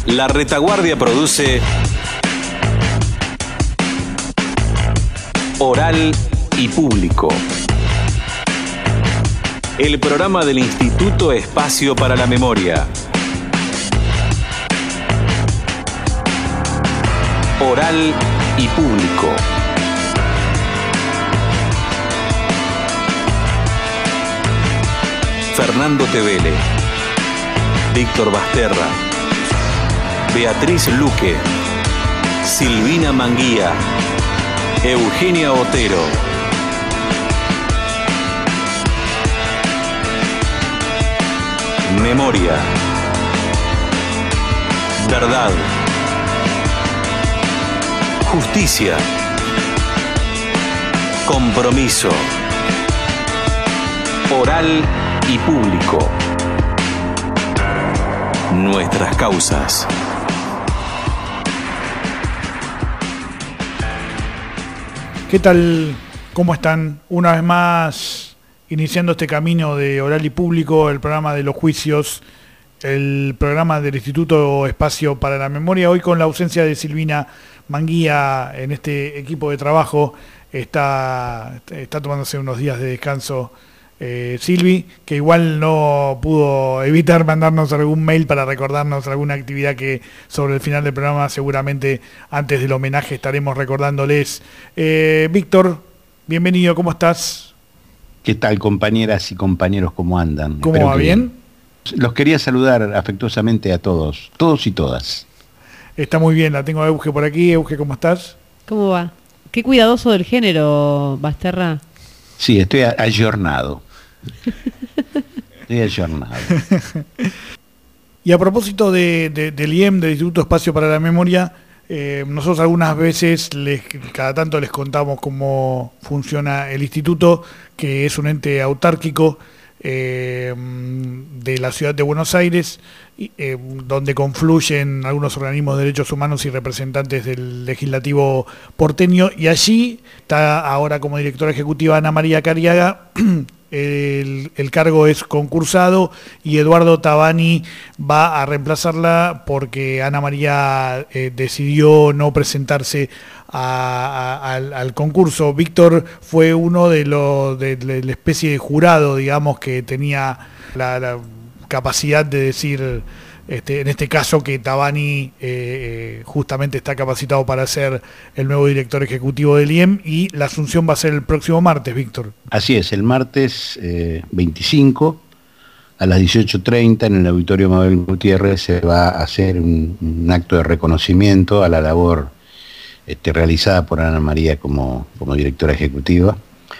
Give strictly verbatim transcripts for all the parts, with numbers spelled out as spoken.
La Retaguardia produce Oral y Público, el programa del Instituto Espacio para la Memoria. Oral y Público. Fernando Tevele, Víctor Basterra, Beatriz Luque, Silvina Manguía, Eugenia Otero. Memoria. Verdad. Justicia. Compromiso. Oral y Público. Nuestras causas. ¿Qué tal? ¿Cómo están? Una vez más, iniciando este camino de Oral y Público, el programa de los juicios, el programa del Instituto Espacio para la Memoria. Hoy con la ausencia de Silvina Manguía en este equipo de trabajo, está, está tomándose unos días de descanso eh, Silvi, que igual no pudo evitar mandarnos algún mail para recordarnos alguna actividad que sobre el final del programa seguramente antes del homenaje estaremos recordándoles. Eh, Víctor, bienvenido, ¿cómo estás? ¿Qué tal, compañeras y compañeros? ¿Cómo andan? ¿Cómo Espero va? que ¿Bien? Los quería saludar afectuosamente a todos, todos y todas. Está muy bien, la tengo a Euge por aquí. Euge, ¿cómo estás? ¿Cómo va? Qué cuidadoso del género, Basterra. Sí, estoy a- ayornado. Estoy ayornado. Y a propósito de, de, del I E M, del Instituto Espacio para la Memoria, eh, nosotros algunas veces, les, cada tanto les contamos cómo funciona el instituto, que es un ente autárquico eh, de la ciudad de Buenos Aires, y, eh, donde confluyen algunos organismos de derechos humanos y representantes del legislativo porteño, y allí está ahora como directora ejecutiva Ana María Cariaga. El, el cargo es concursado y Eduardo Tabani va a reemplazarla porque Ana María eh, decidió no presentarse a, a, al, al concurso. Víctor fue uno de los de, de la especie de jurado, digamos, que tenía la, la capacidad de decir, este, en este caso, que Tabani eh, justamente está capacitado para ser el nuevo director ejecutivo del I E M, y la asunción va a ser el próximo martes, Víctor. Así es, el martes eh, veinticinco a las dieciocho treinta en el Auditorio Mabel Gutiérrez se va a hacer un, un acto de reconocimiento a la labor este, realizada por Ana María como, como directora ejecutiva,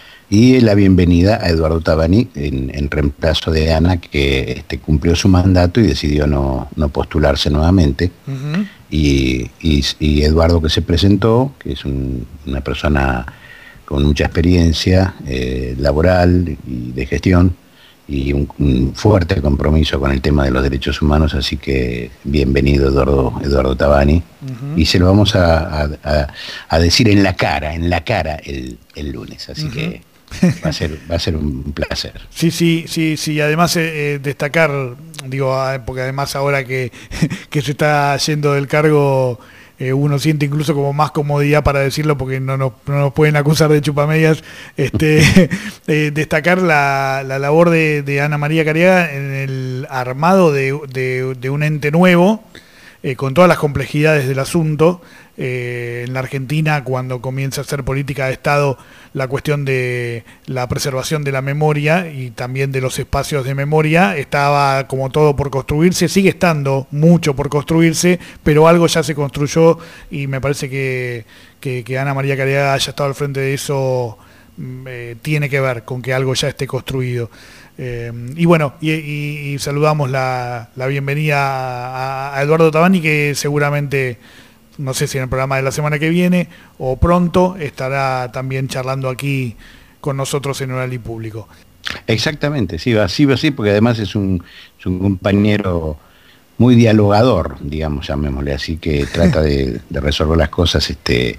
y la bienvenida a Eduardo Tabani en, en reemplazo de Ana, que este, cumplió su mandato y decidió no, no postularse nuevamente. Uh-huh. y, y, y Eduardo, que se presentó, que es un, una persona con mucha experiencia eh, laboral y de gestión, y un, un fuerte compromiso con el tema de los derechos humanos, así que bienvenido Eduardo, Eduardo Tabani. Uh-huh. Y se lo vamos a, a, a, a decir en la cara, en la cara el, el lunes, así uh-huh. que va a ser va a ser un placer. Sí, sí, sí, sí. Además eh, destacar, digo, porque además ahora que, que se está yendo del cargo, eh, uno siente incluso como más comodidad para decirlo, porque no nos, no nos pueden acusar de chupamedias. Este, eh, destacar la, la labor de, de Ana María Cariaga en el armado de, de, de un ente nuevo, eh, con todas las complejidades del asunto. Eh, en la Argentina, cuando comienza a hacer política de Estado, la cuestión de la preservación de la memoria y también de los espacios de memoria estaba como todo por construirse, sigue estando mucho por construirse, pero algo ya se construyó, y me parece que, que, que Ana María Cariaga haya estado al frente de eso eh, tiene que ver con que algo ya esté construido. Eh, y bueno, y, y, y saludamos la, la bienvenida a, a Eduardo Tabani, que seguramente, no sé si en el programa de la semana que viene o pronto, estará también charlando aquí con nosotros en Oral y Público. Exactamente, sí, va así, va así, porque además es un, es un compañero muy dialogador, digamos, llamémosle así, que trata de, de resolver las cosas este,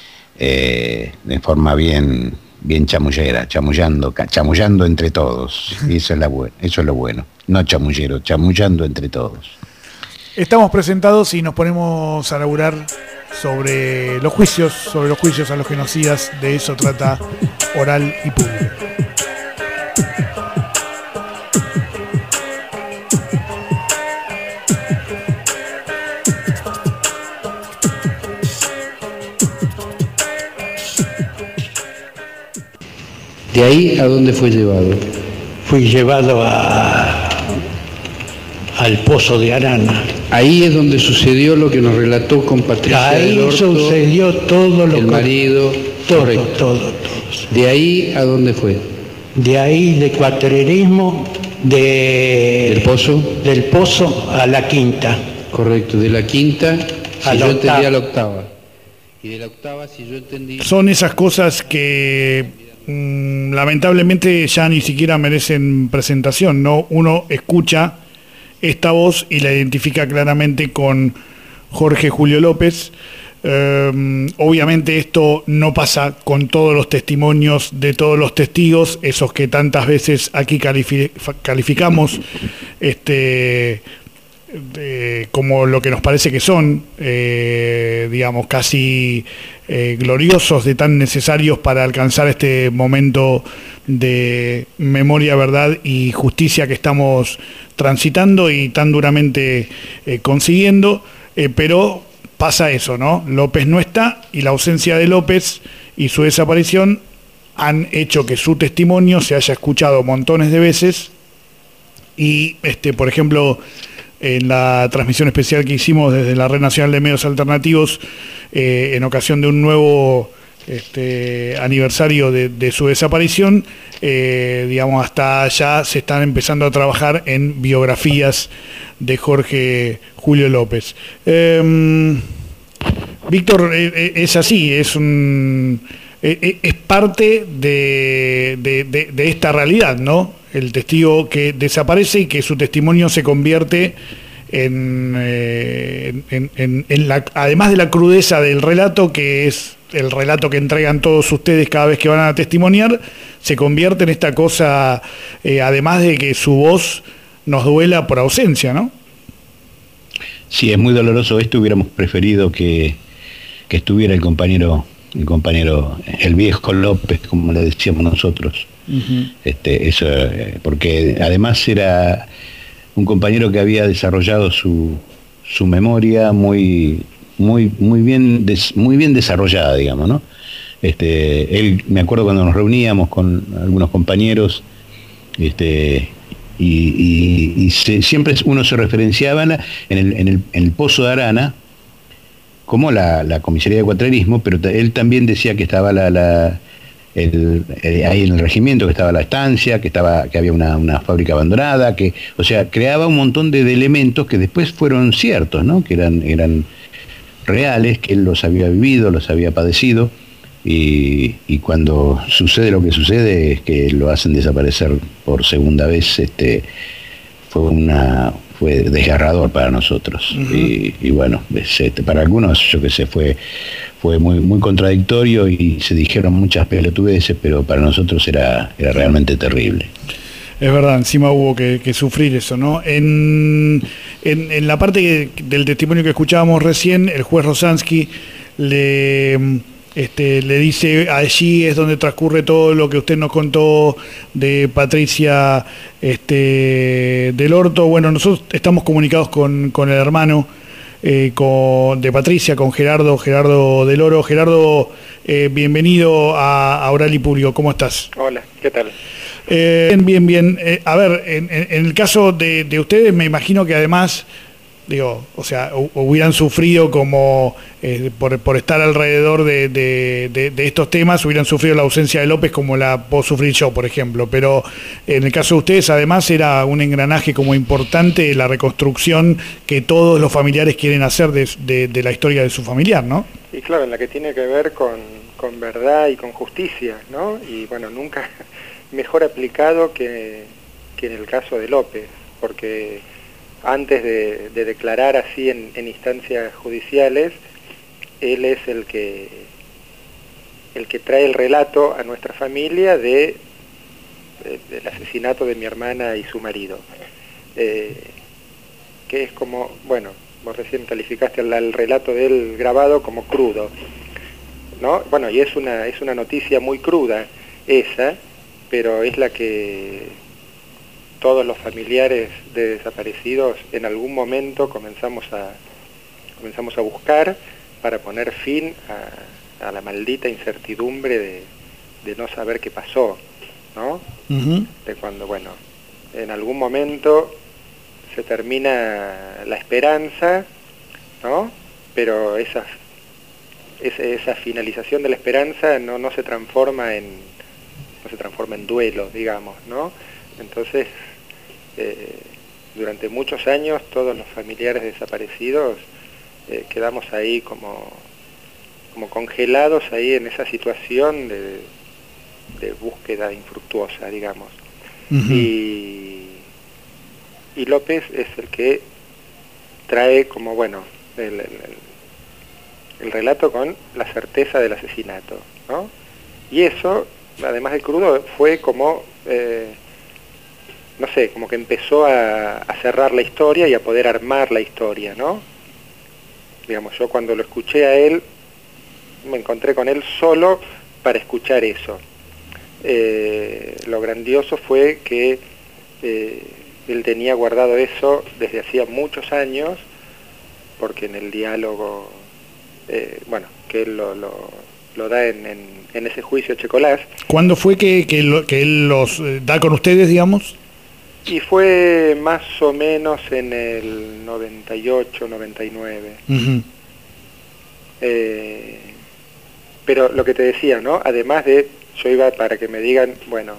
eh, de forma bien, bien chamullera, chamullando, chamullando entre todos, y eso es, la bu- eso es lo bueno, no chamullero, chamullando entre todos. Estamos presentados y nos ponemos a laburar sobre los juicios, sobre los juicios a los genocidas. De eso trata Oral y Público. ¿De ahí a dónde fue llevado? Fui llevado a, al Pozo de Arana. Ahí es donde sucedió lo que nos relató con Patricia Ahí del Orto, sucedió todo lo el que... marido. Todo, correcto. todo, todo. ¿De ahí a dónde fue? De ahí, de cuatrerismo, de, ¿Del Pozo? del Pozo a la Quinta. Correcto, de la quinta, A si la yo octava. entendía la octava. Y de la octava, si yo entendí... Son esas cosas que mmm, lamentablemente ya ni siquiera merecen presentación, ¿no? Uno escucha esta voz y la identifica claramente con Jorge Julio López. Eh, obviamente esto no pasa con todos los testimonios de todos los testigos, esos que tantas veces aquí califi- calificamos este, de, como lo que nos parece que son, eh, digamos, casi eh, gloriosos, de tan necesarios para alcanzar este momento de memoria, verdad y justicia que estamos transitando y tan duramente eh, consiguiendo, eh, pero pasa eso, ¿no? López no está y la ausencia de López y su desaparición han hecho que su testimonio se haya escuchado montones de veces y, este, por ejemplo, en la transmisión especial que hicimos desde la Red Nacional de Medios Alternativos eh, en ocasión de un nuevo este, aniversario de, de su desaparición, eh, digamos, hasta allá se están empezando a trabajar en biografías de Jorge Julio López. Eh, Víctor, eh, es así, es un eh, es parte de, de, de, de esta realidad, ¿no? El testigo que desaparece y que su testimonio se convierte en, eh, en, en, en la, además de la crudeza del relato, que es el relato que entregan todos ustedes cada vez que van a testimoniar, se convierte en esta cosa, eh, además de que su voz nos duela por ausencia, ¿no? Sí, es muy doloroso esto, hubiéramos preferido que, que estuviera el compañero, el compañero, el viejo López, como le decíamos nosotros. Uh-huh. Este, eso, porque además era un compañero que había desarrollado su, su memoria muy, muy, muy bien, des, muy bien desarrollada, digamos, ¿no? Este, él, me acuerdo cuando nos reuníamos con algunos compañeros, este, y, y, y se, siempre uno se referenciaba en el, en el, en el Pozo de Arana como la, la comisaría de cuatrerismo, pero él también decía que estaba la, la el, eh, ahí en el regimiento, que estaba la estancia, que estaba, que había una, una fábrica abandonada, que, o sea, creaba un montón de, de elementos que después fueron ciertos, ¿no? Que eran, eran reales, que él los había vivido, los había padecido. Y, y cuando sucede lo que sucede es que lo hacen desaparecer por segunda vez, este, fue una fue desgarrador para nosotros. Uh-huh. y, y bueno, este, para algunos, yo qué sé, fue fue muy muy contradictorio y se dijeron muchas pelotudeces, pero para nosotros era, era realmente terrible. Es verdad, encima hubo que, que sufrir eso, ¿no? En, en, en la parte que, del testimonio que escuchábamos recién, el juez Rosansky le... Este, le dice, allí es donde transcurre todo lo que usted nos contó de Patricia este, del Orto. Bueno, nosotros estamos comunicados con, con el hermano eh, con, de Patricia, con Gerardo, Gerardo del Oro. Gerardo, eh, bienvenido a, a Oral y Público, ¿cómo estás? Hola, ¿qué tal? Eh, bien, bien, bien. Eh, a ver, en, en el caso de, de ustedes, me imagino que además... Digo, o sea, hubieran sufrido como, eh, por, por estar alrededor de, de, de, de estos temas, hubieran sufrido la ausencia de López como la puedo sufrir yo, por ejemplo. Pero en el caso de ustedes, además, era un engranaje como importante la reconstrucción que todos los familiares quieren hacer de, de, de la historia de su familiar, ¿no? Y claro, en la que tiene que ver con, con verdad y con justicia, ¿no? Y bueno, nunca mejor aplicado que, que en el caso de López, porque... antes de, de declarar así en, en instancias judiciales, él es el que el que trae el relato a nuestra familia de, de del asesinato de mi hermana y su marido. Eh, que es como, bueno, vos recién calificaste el, el relato de él grabado como crudo, ¿no? Bueno, y es una, es una noticia muy cruda esa, pero es la que todos los familiares de desaparecidos en algún momento comenzamos a, comenzamos a buscar para poner fin a, a la maldita incertidumbre de, de no saber qué pasó, ¿no? Uh-huh. De cuando, bueno, en algún momento se termina la esperanza, ¿no? Pero esa, esa, esa finalización de la esperanza no, no se transforma en, no se transforma en duelo, digamos, ¿no? Entonces, eh, durante muchos años todos los familiares desaparecidos eh, quedamos ahí como, como congelados ahí en esa situación de, de búsqueda infructuosa, digamos. Uh-huh. Y, y López es el que trae como, bueno, el, el, el relato con la certeza del asesinato, ¿no? Y eso, además del crudo, fue como, eh, no sé, como que empezó a, a cerrar la historia y a poder armar la historia, ¿no? Digamos, yo cuando lo escuché a él, me encontré con él solo para escuchar eso. Eh, lo grandioso fue que eh, él tenía guardado eso desde hacía muchos años, porque en el diálogo, eh, bueno, que él lo, lo, lo da en, en, en ese juicio Checolás. ¿Cuándo fue que, que, lo, que él los eh, da con ustedes, digamos? Y fue más o menos en el noventa y ocho, noventa y nueve. Uh-huh. eh, pero lo que te decía, ¿no? Además de, yo iba para que me digan, bueno,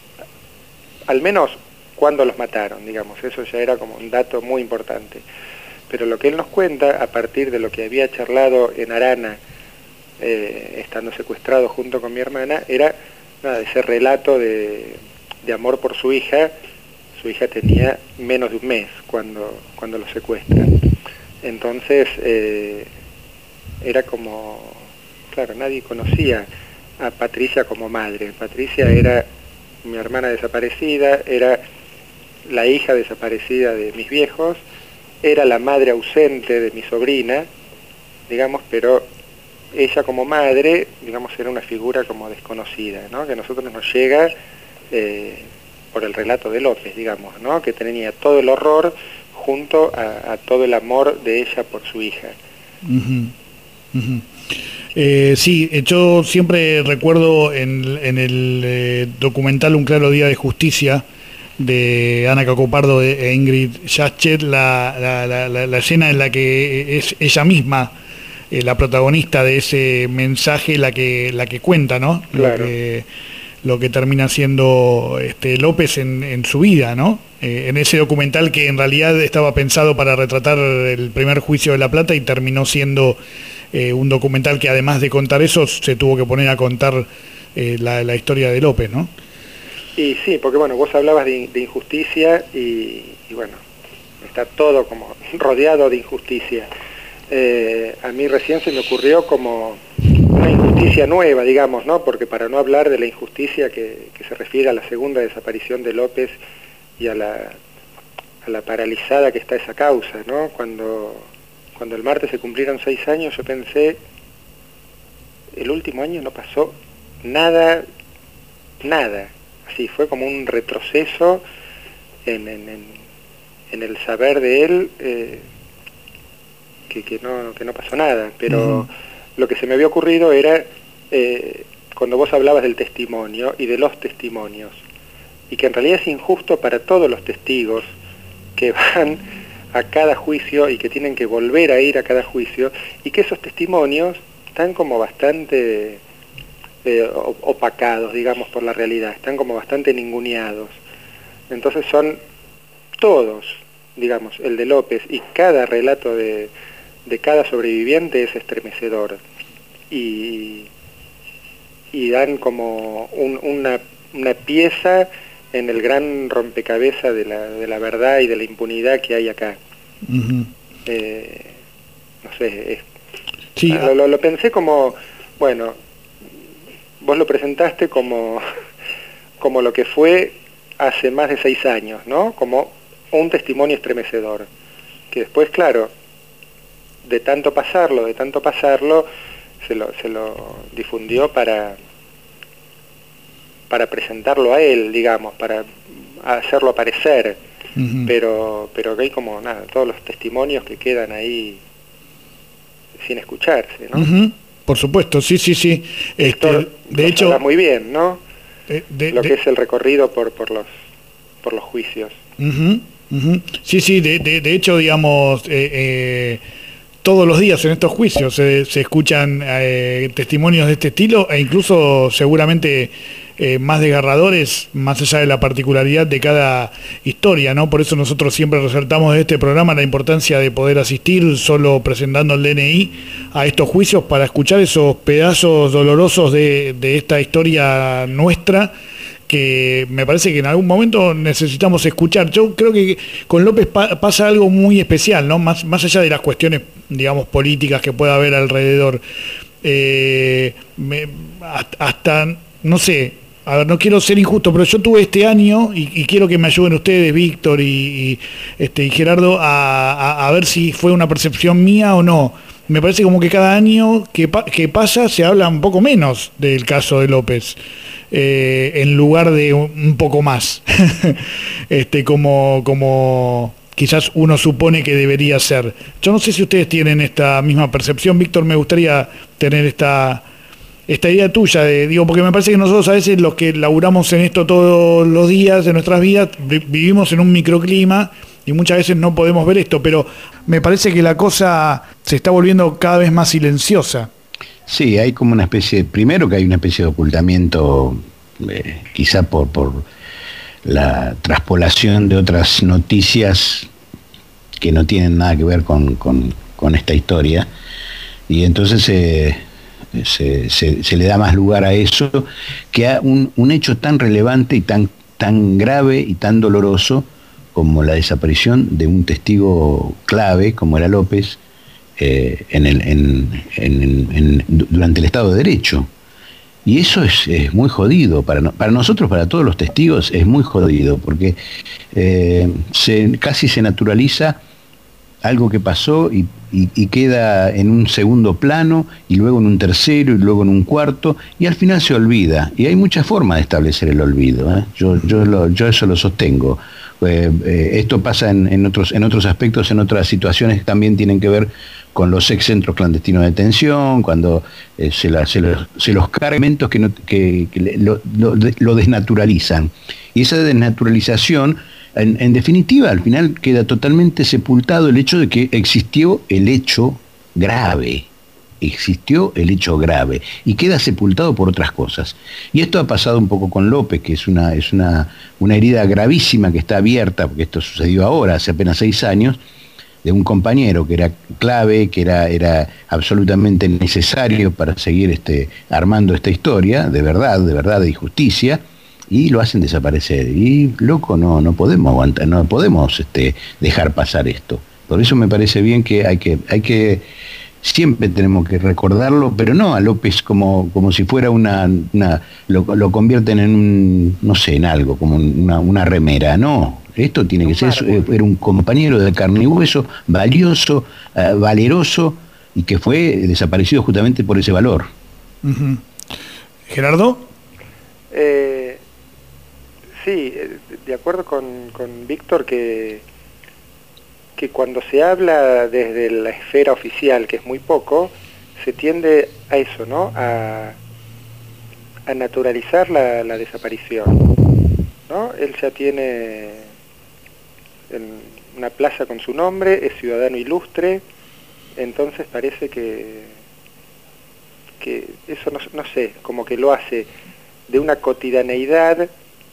al menos cuándo los mataron, digamos, eso ya era como un dato muy importante. Pero lo que él nos cuenta, a partir de lo que había charlado en Arana, eh, estando secuestrado junto con mi hermana, era nada, ese relato de, de amor por su hija. Su hija tenía menos de un mes cuando, cuando lo secuestran. Entonces, eh, era como, claro, nadie conocía a Patricia como madre. Patricia era mi hermana desaparecida, era la hija desaparecida de mis viejos, era la madre ausente de mi sobrina, digamos, pero ella como madre, digamos, era una figura como desconocida, ¿no? Que a nosotros nos llega eh, por el relato de López, digamos, ¿no? Que tenía todo el horror junto a, a todo el amor de ella por su hija. Uh-huh. Uh-huh. Eh, sí, yo siempre recuerdo en, en el eh, documental Un claro día de justicia de Ana Cacopardo e Ingrid Jaschet, la, la, la, la escena en la que es ella misma eh, la protagonista de ese mensaje, la que la que cuenta, ¿no? Claro. Lo que, lo que termina siendo este, López en, en su vida, ¿no? Eh, en ese documental que en realidad estaba pensado para retratar el primer juicio de La Plata y terminó siendo eh, un documental que además de contar eso, se tuvo que poner a contar eh, la, la historia de López, ¿no? Y sí, porque bueno, vos hablabas de, de injusticia y, y bueno, está todo como rodeado de injusticia. Eh, a mí recién se me ocurrió como una injusticia nueva, digamos, ¿no? Porque para no hablar de la injusticia que, que se refiere a la segunda desaparición de López y a la, a la paralizada que está esa causa, ¿no? Cuando, cuando el martes se cumplieron seis años, yo pensé, el último año no pasó nada, nada. Así, fue como un retroceso en, en, en, en el saber de él, eh, que, que, no, que no pasó nada, pero uh-huh. Lo que se me había ocurrido era, eh, cuando vos hablabas del testimonio y de los testimonios, y que en realidad es injusto para todos los testigos que van a cada juicio y que tienen que volver a ir a cada juicio, y que esos testimonios están como bastante eh, opacados, digamos, por la realidad, están como bastante ninguneados. Entonces son todos, digamos, el de López y cada relato de, de cada sobreviviente es estremecedor. Y, y dan como un, una, una pieza en el gran rompecabezas de la, de la verdad y de la impunidad que hay acá. Uh-huh. eh, no sé, es, sí, lo, lo, lo pensé como, bueno, vos lo presentaste como, como lo que fue hace más de seis años, ¿no? Como un testimonio estremecedor. que después, claro, de tanto pasarlo, de tanto pasarlo, se lo, se lo difundió para, para presentarlo a él, digamos, para hacerlo aparecer, uh-huh. pero, pero que hay como, nada, todos los testimonios que quedan ahí sin escucharse, ¿no? Uh-huh. Por supuesto, sí, sí, sí. Este, de hecho, está muy bien, ¿no? De, de, lo de, que es el recorrido por, por los por los juicios. Uh-huh, uh-huh. Sí, sí, de, de, de hecho, digamos, eh, eh, todos los días en estos juicios se, se escuchan eh, testimonios de este estilo e incluso seguramente eh, más desgarradores, más allá de la particularidad de cada historia, ¿no? Por eso nosotros siempre resaltamos de este programa la importancia de poder asistir solo presentando el D N I a estos juicios para escuchar esos pedazos dolorosos de, de esta historia nuestra, que me parece que en algún momento necesitamos escuchar. Yo creo que con López pa pasa algo muy especial, ¿no? Más, más allá de las cuestiones, digamos, políticas que pueda haber alrededor. Eh, me, hasta, no sé, a ver, no quiero ser injusto, pero yo tuve este año, y, y quiero que me ayuden ustedes, Víctor y, y, este, y Gerardo, a, a, a ver si fue una percepción mía o no. Me parece como que cada año que, pa que pasa se habla un poco menos del caso de López. Eh, en lugar de un, un poco más, este, como, como quizás uno supone que debería ser. Yo no sé si ustedes tienen esta misma percepción, Víctor, me gustaría tener esta, esta idea tuya, de, digo, porque me parece que nosotros a veces los que laburamos en esto todos los días de nuestras vidas, vivimos en un microclima y muchas veces no podemos ver esto, pero me parece que la cosa se está volviendo cada vez más silenciosa. Sí, hay como una especie, primero que hay una especie de ocultamiento, eh, quizá por, por la traspolación de otras noticias que no tienen nada que ver con, con, con esta historia, y entonces eh, se, se, se le da más lugar a eso que a un, un hecho tan relevante y tan, tan grave y tan doloroso como la desaparición de un testigo clave como era López, Eh, en el, en, en, en, durante el Estado de Derecho. Y eso es, es muy jodido, para, no, para nosotros, para todos los testigos, es muy jodido, porque eh, se, casi se naturaliza algo que pasó y, y, y queda en un segundo plano, y luego en un tercero, y luego en un cuarto, y al final se olvida. Y hay muchas formas de establecer el olvido, ¿eh? yo, yo, lo, yo eso lo sostengo. Eh, eh, esto pasa en, en, otros, en otros aspectos, en otras situaciones que también tienen que ver con los ex centros clandestinos de detención, cuando eh, se, la, se, los, se los cargamentos que, no, que, que lo, lo, lo desnaturalizan. Y esa desnaturalización, en, en definitiva, al final queda totalmente sepultado el hecho de que existió el hecho grave. Existió el hecho grave y queda sepultado por otras cosas. Y esto ha pasado un poco con López, que es una, es una, una herida gravísima que está abierta, porque esto sucedió ahora, hace apenas seis años, de un compañero que era clave, que era, era absolutamente necesario para seguir este, armando esta historia, de verdad, de verdad, de justicia, y lo hacen desaparecer. Y, loco, no, no podemos aguantar, no podemos este, dejar pasar esto. Por eso me parece bien que hay que... Hay que siempre tenemos que recordarlo, pero no a López como, como si fuera una... una lo, lo convierten en un, no sé, en algo, como una, una remera, no. Esto tiene que ser, era un compañero de carne y hueso, valioso, uh, valeroso, y que fue desaparecido justamente por ese valor. Uh-huh. ¿Gerardo? Eh, sí, de acuerdo con, con Víctor que, que cuando se habla desde la esfera oficial, que es muy poco, se tiende a eso, ¿no? A, a naturalizar la, la desaparición, ¿no? Él ya tiene en una plaza con su nombre, es ciudadano ilustre, entonces parece que, que eso no, no sé, como que lo hace de una cotidianeidad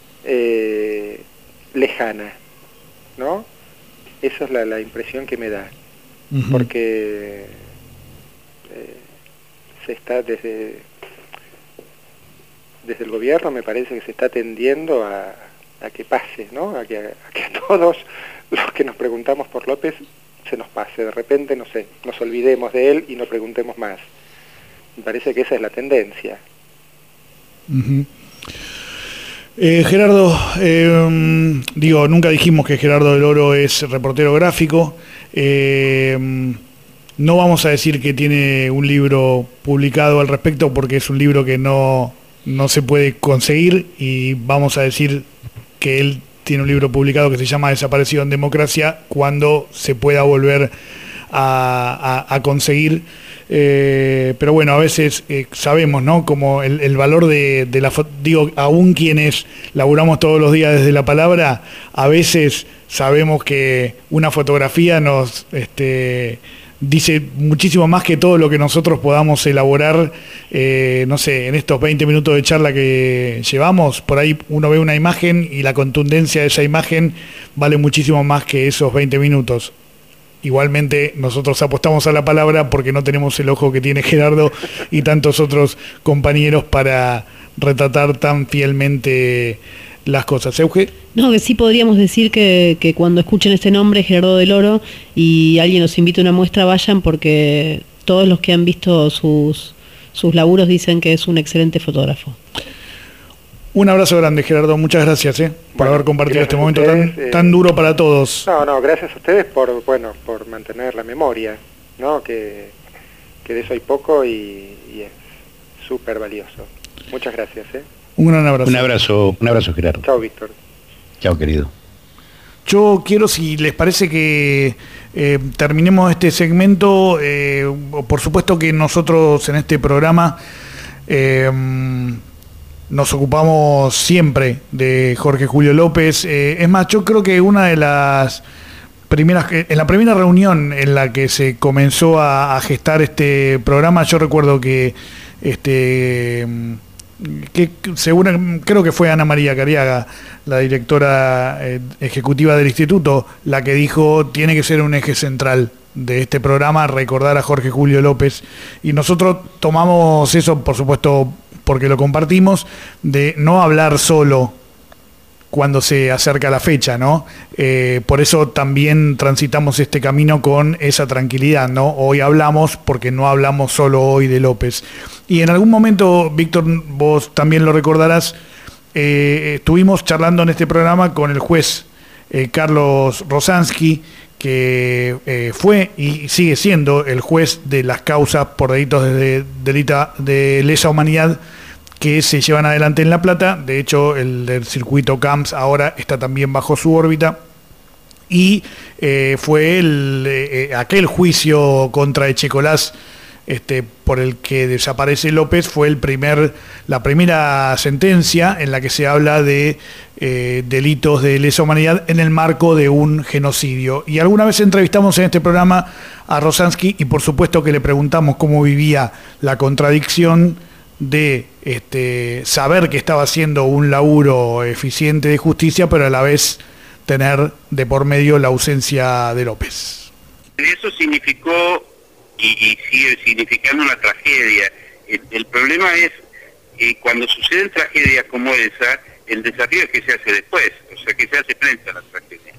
eh, lejana, ¿no? Esa es la, la impresión que me da, uh-huh. porque eh, se está desde, desde el gobierno me parece que se está tendiendo a a que pase, ¿no? A que, a que a todos los que nos preguntamos por López se nos pase, de repente, no sé, nos olvidemos de él y no preguntemos más. Me parece que esa es la tendencia. Uh-huh. Eh, Gerardo, eh, digo, nunca dijimos que Gerardo del Oro es reportero gráfico. Eh, no vamos a decir que tiene un libro publicado al respecto porque es un libro que no, no se puede conseguir, y vamos a decir que él tiene un libro publicado que se llama Desaparecido en Democracia, cuando se pueda volver a, a, a conseguir. Eh, pero bueno, a veces eh, sabemos, ¿no?, como el, el valor de, de la foto, digo, aún quienes laburamos todos los días desde la palabra, a veces sabemos que una fotografía nos este, dice muchísimo más que todo lo que nosotros podamos elaborar, eh, no sé, en estos veinte minutos de charla que llevamos. Por ahí uno ve una imagen y la contundencia de esa imagen vale muchísimo más que esos veinte minutos. Igualmente nosotros apostamos a la palabra porque no tenemos el ojo que tiene Gerardo y tantos otros compañeros para retratar tan fielmente las cosas. ¿Euge? No, que sí podríamos decir que, que cuando escuchen este nombre, Gerardo del Oro, y alguien nos invite a una muestra, vayan, porque todos los que han visto sus, sus laburos dicen que es un excelente fotógrafo. Un abrazo grande, Gerardo, muchas gracias eh, por bueno, haber compartido este momento ustedes, tan, eh, tan duro para todos. No, no, gracias a ustedes por, bueno, por mantener la memoria, ¿no? Que, que de eso hay poco y, y es súper valioso. Muchas gracias, ¿eh? Un gran abrazo. Un abrazo, un abrazo, Gerardo. Chao, Víctor. Chao, querido. Yo quiero, si les parece, que eh, terminemos este segmento. Eh, por supuesto que nosotros en este programa eh, nos ocupamos siempre de Jorge Julio López. Eh, es más, yo creo que una de las primeras, en la primera reunión en la que se comenzó a, a gestar este programa, yo recuerdo que este que seguro, creo que fue Ana María Cariaga, la directora eh, ejecutiva del instituto, la que dijo: tiene que ser un eje central de este programa recordar a Jorge Julio López. Y nosotros tomamos eso, por supuesto, porque lo compartimos, de no hablar solo cuando se acerca la fecha, ¿no? Eh, por eso también transitamos este camino con esa tranquilidad, ¿no? Hoy hablamos porque no hablamos solo hoy de López. Y en algún momento, Víctor, vos también lo recordarás, eh, estuvimos charlando en este programa con el juez eh, Carlos Rosansky, que eh, fue y sigue siendo el juez de las causas por delitos de, delita, de lesa humanidad que se llevan adelante en La Plata. De hecho, el del circuito Camps ahora está también bajo su órbita. Y eh, fue el, eh, aquel juicio contra Echecolás, este, por el que desaparece López, fue el primer, la primera sentencia en la que se habla de eh, delitos de lesa humanidad en el marco de un genocidio. Y alguna vez entrevistamos en este programa a Rosansky y por supuesto que le preguntamos cómo vivía la contradicción de este, saber que estaba haciendo un laburo eficiente de justicia, pero a la vez tener de por medio la ausencia de López. Eso significó y, y sigue significando una tragedia. El, el problema es que cuando suceden tragedias como esa, el desafío es que se hace después, o sea, que se hace frente a la tragedia.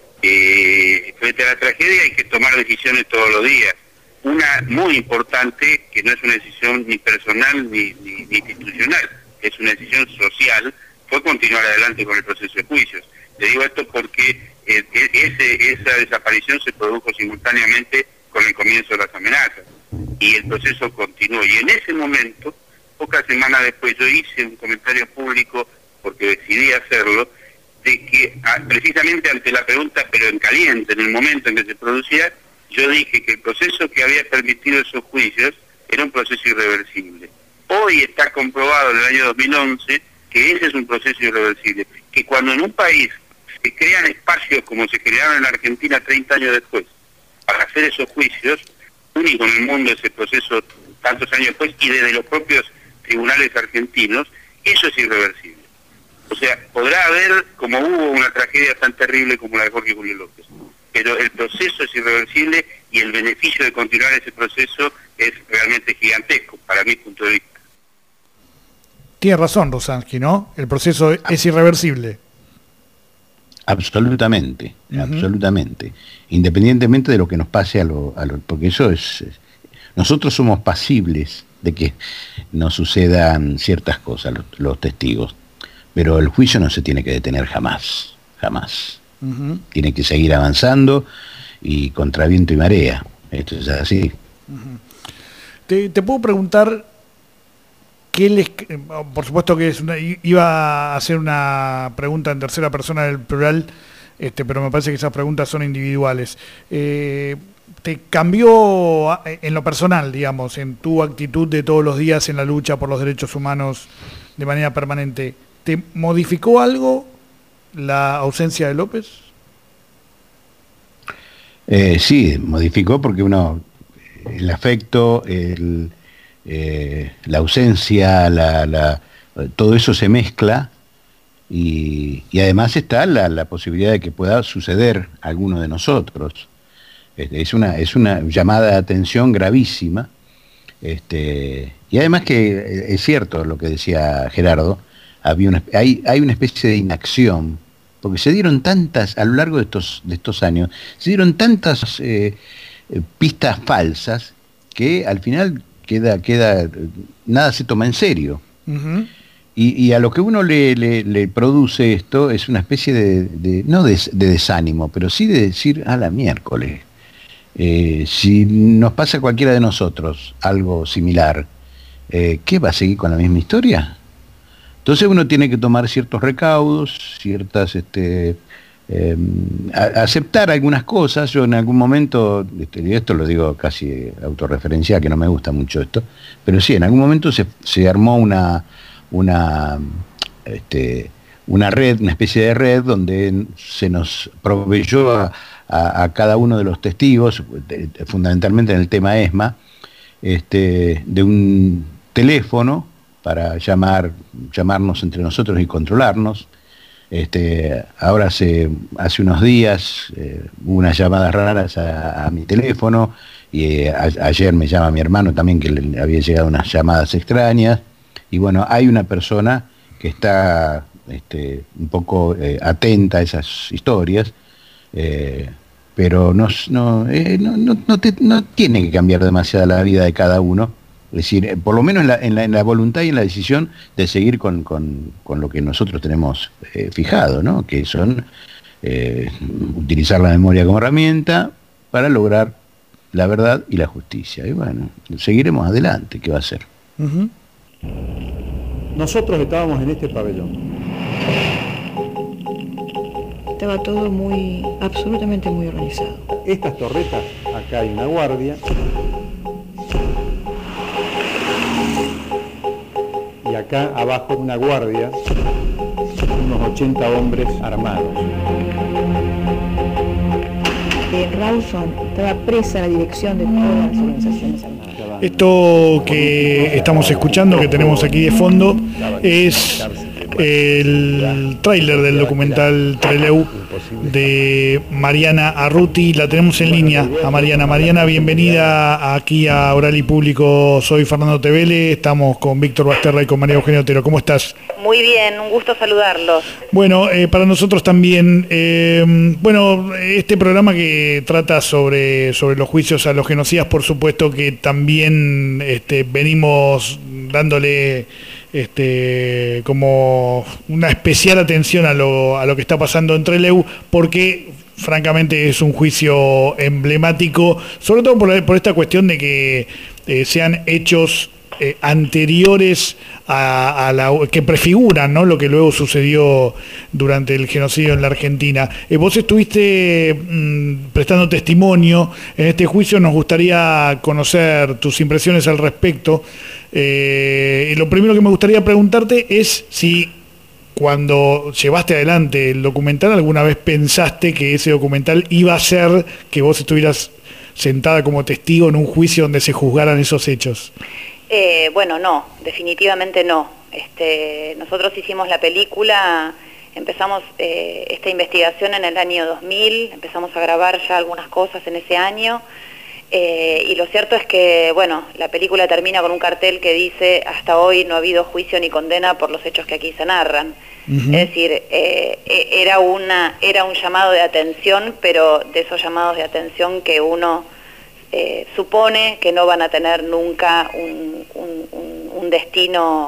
Eh, frente a la tragedia hay que tomar decisiones todos los días. Una muy importante, que no es una decisión ni personal ni, ni, ni institucional, es una decisión social, fue continuar adelante con el proceso de juicios. Le digo esto porque eh, ese, esa desaparición se produjo simultáneamente con el comienzo de las amenazas y el proceso continuó. Y en ese momento, pocas semanas después, yo hice un comentario público, porque decidí hacerlo, de que ah, precisamente ante la pregunta, pero en caliente, en el momento en que se producía, yo dije que el proceso que había permitido esos juicios era un proceso irreversible. Hoy está comprobado en el año dos mil once que ese es un proceso irreversible, que cuando en un país se crean espacios como se crearon en la Argentina treinta años después, para hacer esos juicios, único en el mundo ese proceso tantos años después, y desde los propios tribunales argentinos, eso es irreversible. O sea, podrá haber, como hubo una tragedia tan terrible como la de Jorge Julio López, pero el proceso es irreversible y el beneficio de continuar ese proceso es realmente gigantesco, para mi punto de vista. Tiene razón Rosansky, ¿no? El proceso es irreversible. Absolutamente, uh-huh. absolutamente. Independientemente de lo que nos pase a lo, a lo porque eso es, es... Nosotros somos pasibles de que nos sucedan ciertas cosas, los, los testigos. pero el juicio no se tiene que detener jamás, jamás. Uh-huh. Tiene que seguir avanzando y contra viento y marea. Esto es así. Uh-huh. Te, te puedo preguntar, ¿qué les, por supuesto que es una, iba a hacer una pregunta en tercera persona del plural, este, pero me parece que esas preguntas son individuales. Eh, ¿Te cambió en lo personal, digamos, en tu actitud de todos los días en la lucha por los derechos humanos de manera permanente? ¿Te modificó algo la ausencia de López? Eh, sí, modificó porque uno, el afecto, el, eh, la ausencia, la, la, todo eso se mezcla y, y además está la, la posibilidad de que pueda suceder a alguno de nosotros. Es una, es una llamada de atención gravísima, este, y además que es cierto lo que decía Gerardo, había una, hay, hay una especie de inacción, porque se dieron tantas, a lo largo de estos, de estos años, se dieron tantas eh, pistas falsas que al final queda, queda, nada se toma en serio. Uh-huh. Y, y a lo que uno le, le, le produce esto es una especie de, de no de, de desánimo, pero sí de decir, a la miércoles. Eh, si nos pasa a cualquiera de nosotros algo similar, eh, ¿qué va a seguir con la misma historia? Entonces uno tiene que tomar ciertos recaudos, ciertas, este, eh, a, aceptar algunas cosas. Yo en algún momento, este, y esto lo digo casi autorreferencial, que no me gusta mucho esto, pero sí, en algún momento se, se armó una, una, este, una red, una especie de red donde se nos proveyó a A, a cada uno de los testigos, de, de, fundamentalmente en el tema ESMA, este, de un teléfono para llamar, llamarnos entre nosotros y controlarnos. Este, ahora hace, hace unos días eh, hubo unas llamadas raras a, a mi teléfono, y eh, a, ayer me llama mi hermano también, que le había llegado unas llamadas extrañas, y bueno, hay una persona que está este, un poco eh, atenta a esas historias. Eh, pero no, no, eh, no, no, no, te, no tiene que cambiar demasiado la vida de cada uno, es decir, eh, por lo menos en la, en, la, en la voluntad y en la decisión de seguir con, con, con lo que nosotros tenemos eh, fijado, ¿no? Que son eh, utilizar la memoria como herramienta para lograr la verdad y la justicia. Y bueno, seguiremos adelante, ¿qué va a ser? Uh-huh. Nosotros estábamos en este pabellón. Estaba todo muy, absolutamente muy organizado. Estas torretas, acá hay una guardia. Y acá abajo una guardia, unos ochenta hombres armados. Eh, Rawson estaba presa la dirección de todas las organizaciones armadas. Esto que estamos escuchando, que tenemos aquí de fondo, es el tráiler del documental Trelew de Mariana Arruti. La tenemos en línea a Mariana. Mariana, bienvenida aquí a Oral y Público. Soy Fernando Tevele, estamos con Víctor Basterra y con María Eugenia Otero. ¿Cómo estás? Muy bien, un gusto saludarlos. Bueno, eh, para nosotros también. Eh, bueno, este programa que trata sobre, sobre los juicios a los genocidas, por supuesto que también este, venimos dándole este, como una especial atención a lo, a lo que está pasando en Trelew, porque francamente es un juicio emblemático, sobre todo por, por esta cuestión de que eh, sean hechos eh, anteriores a, a la que prefiguran, ¿no?, lo que luego sucedió durante el genocidio en la Argentina. Eh, vos estuviste mmm, prestando testimonio en este juicio, nos gustaría conocer tus impresiones al respecto. Eh, y lo primero que me gustaría preguntarte es si cuando llevaste adelante el documental alguna vez pensaste que ese documental iba a hacer que vos estuvieras sentada como testigo en un juicio donde se juzgaran esos hechos. Eh, bueno, no, definitivamente no. Este, nosotros hicimos la película, empezamos eh, esta investigación en el año dos mil, empezamos a grabar ya algunas cosas en ese año, eh, y lo cierto es que, bueno, la película termina con un cartel que dice: hasta hoy no ha habido juicio ni condena por los hechos que aquí se narran. Uh-huh. Es decir, eh, era, una, era un llamado de atención, pero de esos llamados de atención que uno Eh, supone que no van a tener nunca un, un, un, un destino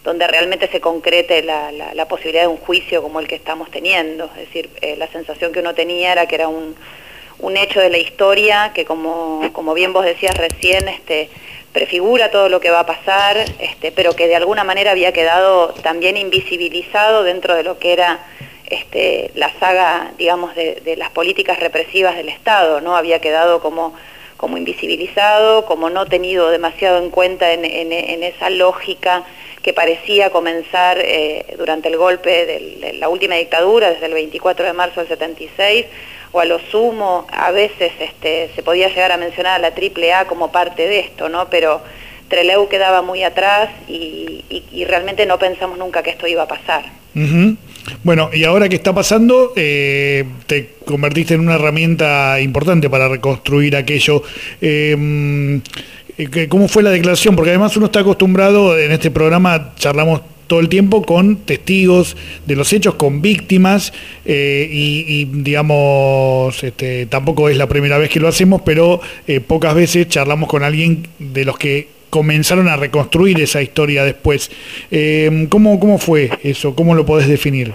donde realmente se concrete la, la, la posibilidad de un juicio como el que estamos teniendo. Es decir, eh, la sensación que uno tenía era que era un, un hecho de la historia que, como, como bien vos decías recién, este, prefigura todo lo que va a pasar, este, pero que de alguna manera había quedado también invisibilizado dentro de lo que era este, la saga, digamos, de, de las políticas represivas del Estado, ¿no? Había quedado como, como invisibilizado, como no tenido demasiado en cuenta en, en, en esa lógica que parecía comenzar eh, durante el golpe del, de la última dictadura, desde el veinticuatro de marzo del setenta y seis, o a lo sumo, a veces este, se podía llegar a mencionar a la triple A como parte de esto, ¿no? Pero Trelew quedaba muy atrás y, y, y realmente no pensamos nunca que esto iba a pasar. Uh-huh. Bueno, y ahora que está pasando, eh, te convertiste en una herramienta importante para reconstruir aquello. Eh, ¿Cómo fue la declaración? Porque además uno está acostumbrado, en este programa charlamos todo el tiempo con testigos de los hechos, con víctimas, eh, y, y digamos, este, tampoco es la primera vez que lo hacemos, pero eh, pocas veces charlamos con alguien de los que comenzaron a reconstruir esa historia después. Eh, ¿cómo, ¿Cómo fue eso? ¿Cómo lo podés definir?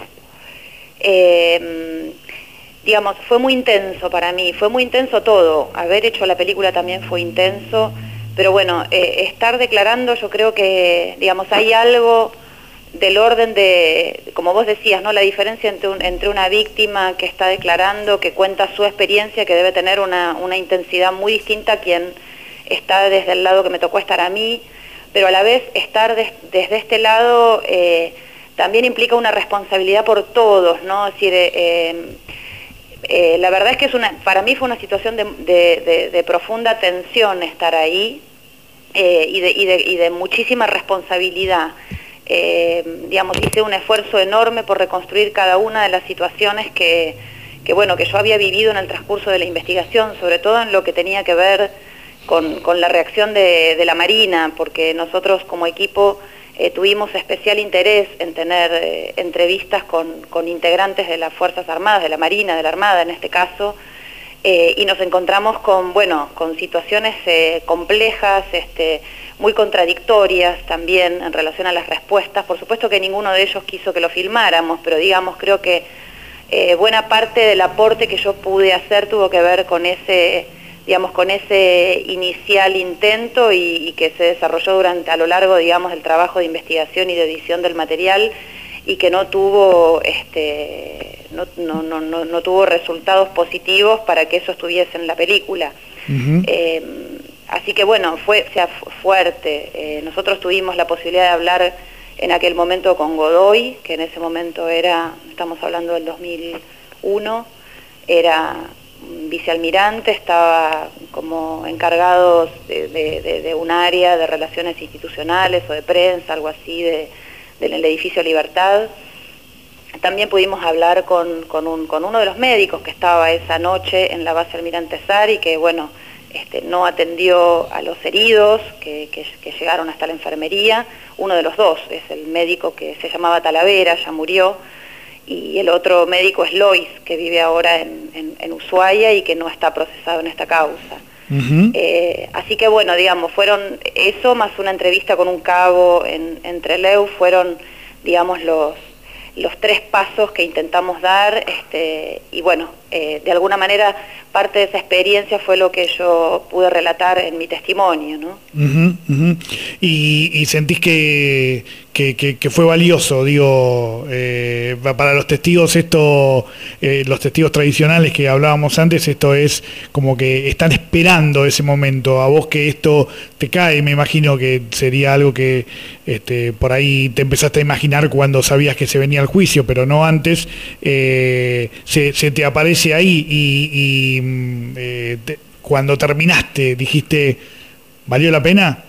Eh, digamos, fue muy intenso para mí, fue muy intenso todo. Haber hecho la película también fue intenso, pero bueno, eh, estar declarando, yo creo que, digamos, hay algo del orden de, como vos decías, ¿no? La diferencia entre, un, entre una víctima que está declarando, que cuenta su experiencia, que debe tener una, una intensidad muy distinta a quien está desde el lado que me tocó estar a mí, pero a la vez estar des, desde este lado eh, también implica una responsabilidad por todos, ¿no? Es decir, eh, eh, la verdad es que es una, para mí fue una situación de, de, de, de profunda tensión estar ahí, eh, y, de, y, de, y de muchísima responsabilidad. Eh, digamos, hice un esfuerzo enorme por reconstruir cada una de las situaciones que, que, bueno, que yo había vivido en el transcurso de la investigación, sobre todo en lo que tenía que ver con, con la reacción de, de la Marina, porque nosotros como equipo eh, tuvimos especial interés en tener eh, entrevistas con, con integrantes de las Fuerzas Armadas, de la Marina, de la Armada en este caso, eh, y nos encontramos con, bueno, con situaciones eh, complejas, este, muy contradictorias también en relación a las respuestas. Por supuesto que ninguno de ellos quiso que lo filmáramos, pero digamos, creo que eh, buena parte del aporte que yo pude hacer tuvo que ver con ese, digamos, con ese inicial intento y, y que se desarrolló durante, a lo largo, digamos, del trabajo de investigación y de edición del material, y que no tuvo, este, no, no, no, no, no tuvo resultados positivos para que eso estuviese en la película. Uh-huh. eh, Así que bueno, fue, o sea, fuerte. Eh, nosotros tuvimos la posibilidad de hablar en aquel momento con Godoy, que en ese momento era, estamos hablando del dos mil uno, era vicealmirante, estaba como encargado de, de, de, de un área de relaciones institucionales o de prensa, algo así, de, del edificio Libertad. También pudimos hablar con, con, un, con uno de los médicos que estaba esa noche en la base Almirante Sar y que, bueno, Este, no atendió a los heridos que, que, que llegaron hasta la enfermería. Uno de los dos es el médico que se llamaba Talavera, ya murió, y el otro médico es Lois, que vive ahora en, en, en Ushuaia y que no está procesado en esta causa. Uh-huh. eh, así que bueno, digamos, fueron eso más una entrevista con un cabo en, en Trelew, fueron, digamos, los, los tres pasos que intentamos dar, este, y bueno, eh, de alguna manera parte de esa experiencia fue lo que yo pude relatar en mi testimonio, ¿no? Uh-huh, uh-huh. Y, y sentís que, que, que, que fue valioso, digo, eh, para los testigos esto, eh, los testigos tradicionales que hablábamos antes, esto es como que están esperando ese momento. A vos que esto te cae, me imagino que sería algo que este, por ahí te empezaste a imaginar cuando sabías que se venía el juicio, pero no antes, eh, se, se te aparece ahí y, y eh, te, cuando terminaste dijiste, ¿valió la pena?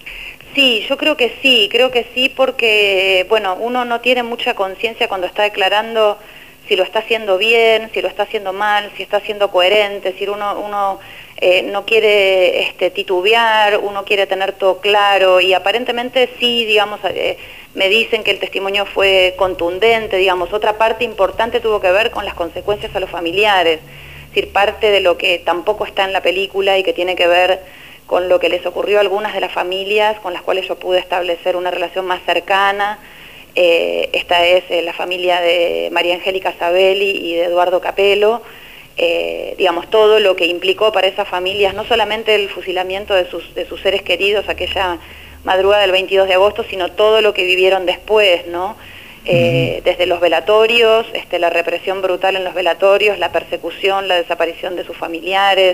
Sí, yo creo que sí, creo que sí, porque bueno, uno no tiene mucha conciencia cuando está declarando si lo está haciendo bien, si lo está haciendo mal, si está siendo coherente, es decir, uno, uno eh, no quiere este, titubear, uno quiere tener todo claro, y aparentemente sí, digamos, eh, me dicen que el testimonio fue contundente, digamos. Otra parte importante tuvo que ver con las consecuencias a los familiares, es decir, parte de lo que tampoco está en la película y que tiene que ver con lo que les ocurrió a algunas de las familias con las cuales yo pude establecer una relación más cercana. Eh, esta es eh, la familia de María Angélica Sabelli y de Eduardo Capello. Eh, digamos, todo lo que implicó para esas familias, no solamente el fusilamiento de sus, de sus seres queridos aquella madrugada del veintidós de agosto, sino todo lo que vivieron después, ¿no? Eh, desde los velatorios, este, la represión brutal en los velatorios, la persecución, la desaparición de sus familiares.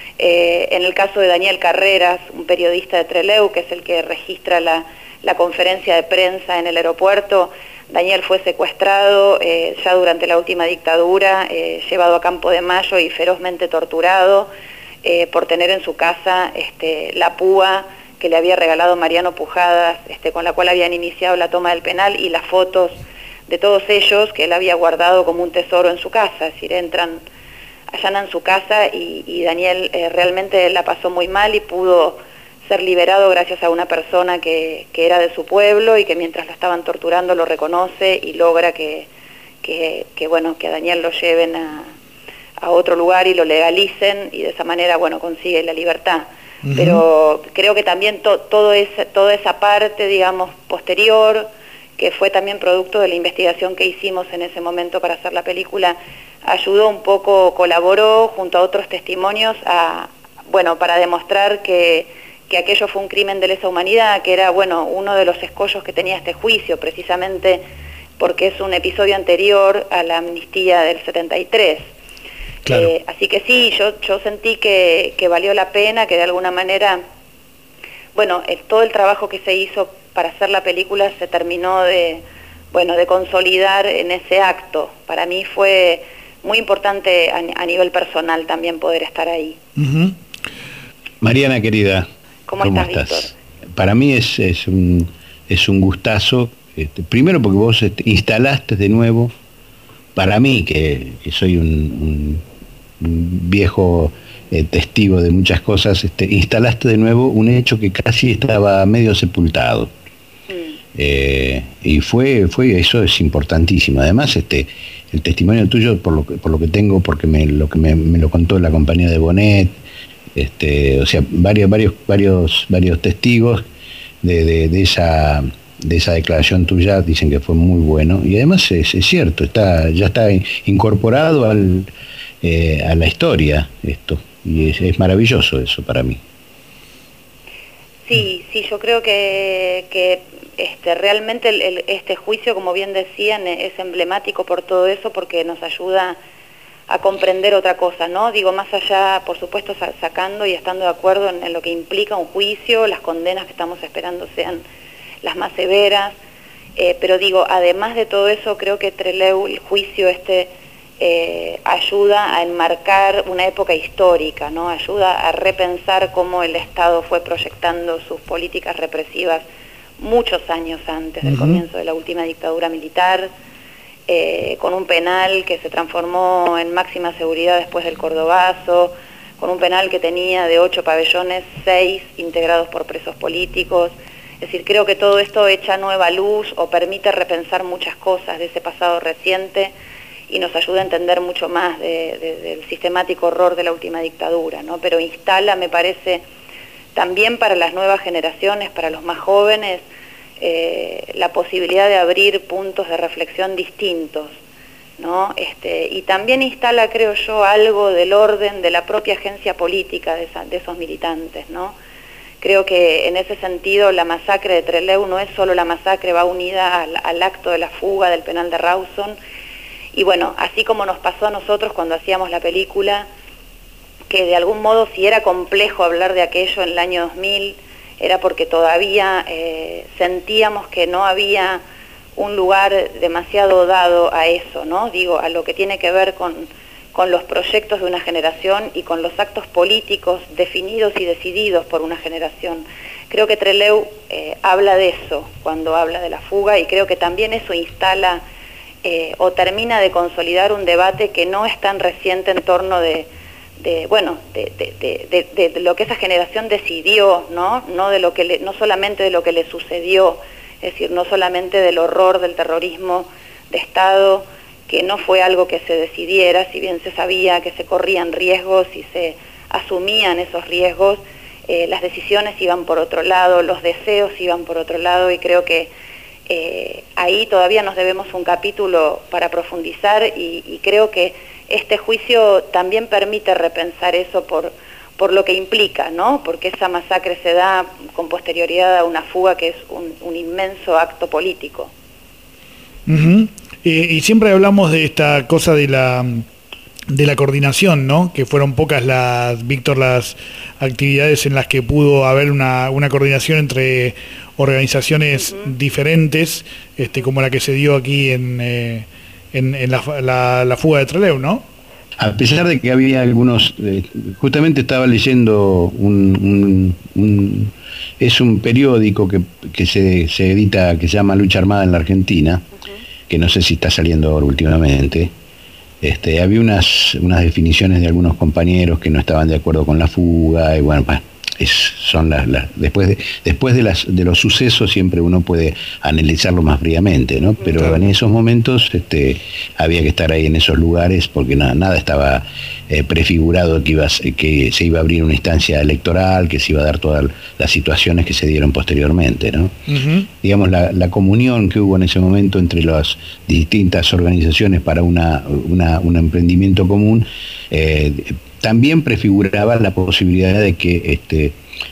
Eh, en el caso de Daniel Carreras, un periodista de Trelew, que es el que registra la, la conferencia de prensa en el aeropuerto, Daniel fue secuestrado eh, ya durante la última dictadura, eh, llevado a Campo de Mayo y ferozmente torturado eh, por tener en su casa este, la púa que le había regalado Mariano Pujadas, este, con la cual habían iniciado la toma del penal, y las fotos de todos ellos que él había guardado como un tesoro en su casa. Es decir, entran, allanan su casa y, y Daniel eh, realmente la pasó muy mal y pudo ser liberado gracias a una persona que, que era de su pueblo y que mientras lo estaban torturando lo reconoce y logra que, que, que, bueno, que a Daniel lo lleven a, a otro lugar y lo legalicen, y de esa manera, bueno, consigue la libertad. Uh-huh. Pero creo que también to, todo ese, toda esa parte, digamos, posterior, que fue también producto de la investigación que hicimos en ese momento para hacer la película, ayudó un poco, colaboró junto a otros testimonios a, bueno, para demostrar que, que aquello fue un crimen de lesa humanidad, que era, bueno, uno de los escollos que tenía este juicio, precisamente porque es un episodio anterior a la amnistía del setenta y tres. Claro. Eh, así que sí, yo, yo sentí que, que valió la pena, que de alguna manera, bueno, el, todo el trabajo que se hizo para hacer la película se terminó de, bueno, de consolidar en ese acto. Para mí fue muy importante a, a nivel personal también poder estar ahí. Uh-huh. Mariana, querida, ¿cómo, ¿cómo estás, estás? Víctor? Para mí es, es, un, es un gustazo, este, primero porque vos este, instalaste de nuevo, para mí, que, que soy un, un un viejo eh, testigo de muchas cosas, este, instalaste de nuevo un hecho que casi estaba medio sepultado. Mm. Eh, y fue, fue, eso es importantísimo. Además, este, el testimonio tuyo, por lo que, por lo que tengo, porque me lo que me, me lo contó la compañía de Bonet, este, o sea, varios, varios, varios, varios testigos de, de, de esa de esa declaración tuya dicen que fue muy bueno, y además es, es cierto, está, ya está incorporado al Eh, a la historia esto, y es, es maravilloso eso para mí. Sí, sí, yo creo que, que este, realmente el, el, este juicio, como bien decían, es emblemático por todo eso, porque nos ayuda a comprender otra cosa, ¿no? Digo, más allá, por supuesto, sacando y estando de acuerdo en, en lo que implica un juicio, las condenas que estamos esperando sean las más severas, eh, pero digo, además de todo eso, creo que Trelew, el juicio este, Eh, ayuda a enmarcar una época histórica, ¿no? Ayuda a repensar cómo el Estado fue proyectando sus políticas represivas muchos años antes del uh-huh. comienzo de la última dictadura militar, eh, con un penal que se transformó en máxima seguridad después del Cordobazo, con un penal que tenía de ocho pabellones, seis integrados por presos políticos. Es decir, creo que todo esto echa nueva luz o permite repensar muchas cosas de ese pasado reciente, y nos ayuda a entender mucho más de, de, del sistemático horror de la última dictadura, ¿no? Pero instala, me parece, también para las nuevas generaciones, para los más jóvenes, eh, la posibilidad de abrir puntos de reflexión distintos, ¿no? Este, y también instala, creo yo, algo del orden de la propia agencia política de, esa, de esos militantes, ¿no? Creo que en ese sentido la masacre de Trelew no es solo la masacre, va unida al, al acto de la fuga del penal de Rawson. Y bueno, así como nos pasó a nosotros cuando hacíamos la película, que de algún modo si era complejo hablar de aquello en el año dos mil, era porque todavía eh, sentíamos que no había un lugar demasiado dado a eso, ¿no? Digo, a lo que tiene que ver con, con los proyectos de una generación y con los actos políticos definidos y decididos por una generación. Creo que Trelew eh, habla de eso cuando habla de la fuga, y creo que también eso instala Eh, o termina de consolidar un debate que no es tan reciente en torno de, de bueno, de, de, de, de, de lo que esa generación decidió, ¿no? No de lo que le, no solamente de lo que le sucedió, es decir, no solamente del horror del terrorismo de Estado, que no fue algo que se decidiera, si bien se sabía que se corrían riesgos y se asumían esos riesgos, eh, las decisiones iban por otro lado, los deseos iban por otro lado, y creo que eh, ahí todavía nos debemos un capítulo para profundizar, y, y creo que este juicio también permite repensar eso por, por lo que implica, ¿no? Porque esa masacre se da con posterioridad a una fuga que es un, un inmenso acto político. Uh-huh. eh, y siempre hablamos de esta cosa de la de la coordinación, ¿no? Que fueron pocas las, Víctor, las actividades en las que pudo haber una, una coordinación entre organizaciones uh-huh. diferentes, este, como la que se dio aquí en, eh, en, en la, la, la fuga de Trelew, ¿no? A pesar de que había algunos, eh, justamente estaba leyendo un, un, un es un periódico que, que se, se edita, que se llama Lucha Armada en la Argentina, uh-huh. que no sé si está saliendo ahora últimamente. Este, había unas, unas definiciones de algunos compañeros que no estaban de acuerdo con la fuga, y bueno, es, son las, las después de, después de las de los sucesos siempre uno puede analizarlo más fríamente, ¿no? Pero claro, en esos momentos este, había que estar ahí en esos lugares porque nada, nada estaba eh, prefigurado que, iba, que se iba a abrir una instancia electoral, que se iba a dar todas las situaciones que se dieron posteriormente, ¿no? Uh-huh. Digamos, la, la comunión que hubo en ese momento entre las distintas organizaciones para una, una, un emprendimiento común, eh, también prefiguraba la posibilidad de que este,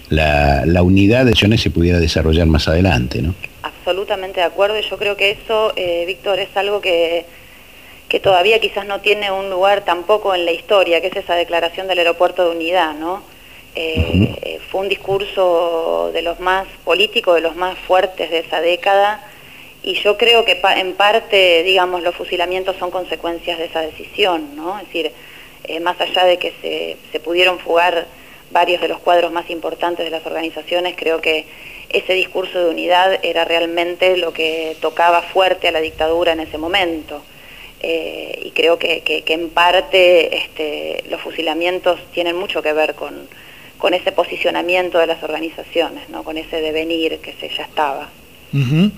la, la unidad de acciones se pudiera desarrollar más adelante, ¿no? Absolutamente de acuerdo, y yo creo que eso, eh, Víctor, es algo que, que todavía quizás no tiene un lugar tampoco en la historia, que es esa declaración del aeropuerto de unidad, ¿no? Eh, uh-huh. eh, fue un discurso de los más políticos, de los más fuertes de esa década, y yo creo que pa- en parte, digamos, los fusilamientos son consecuencias de esa decisión, ¿no? Es decir, Eh, más allá de que se, se pudieron fugar varios de los cuadros más importantes de las organizaciones, creo que ese discurso de unidad era realmente lo que tocaba fuerte a la dictadura en ese momento. Eh, y creo que, que, que en parte este, los fusilamientos tienen mucho que ver con, con ese posicionamiento de las organizaciones, ¿no? Con ese devenir que se ya estaba. Uh-huh.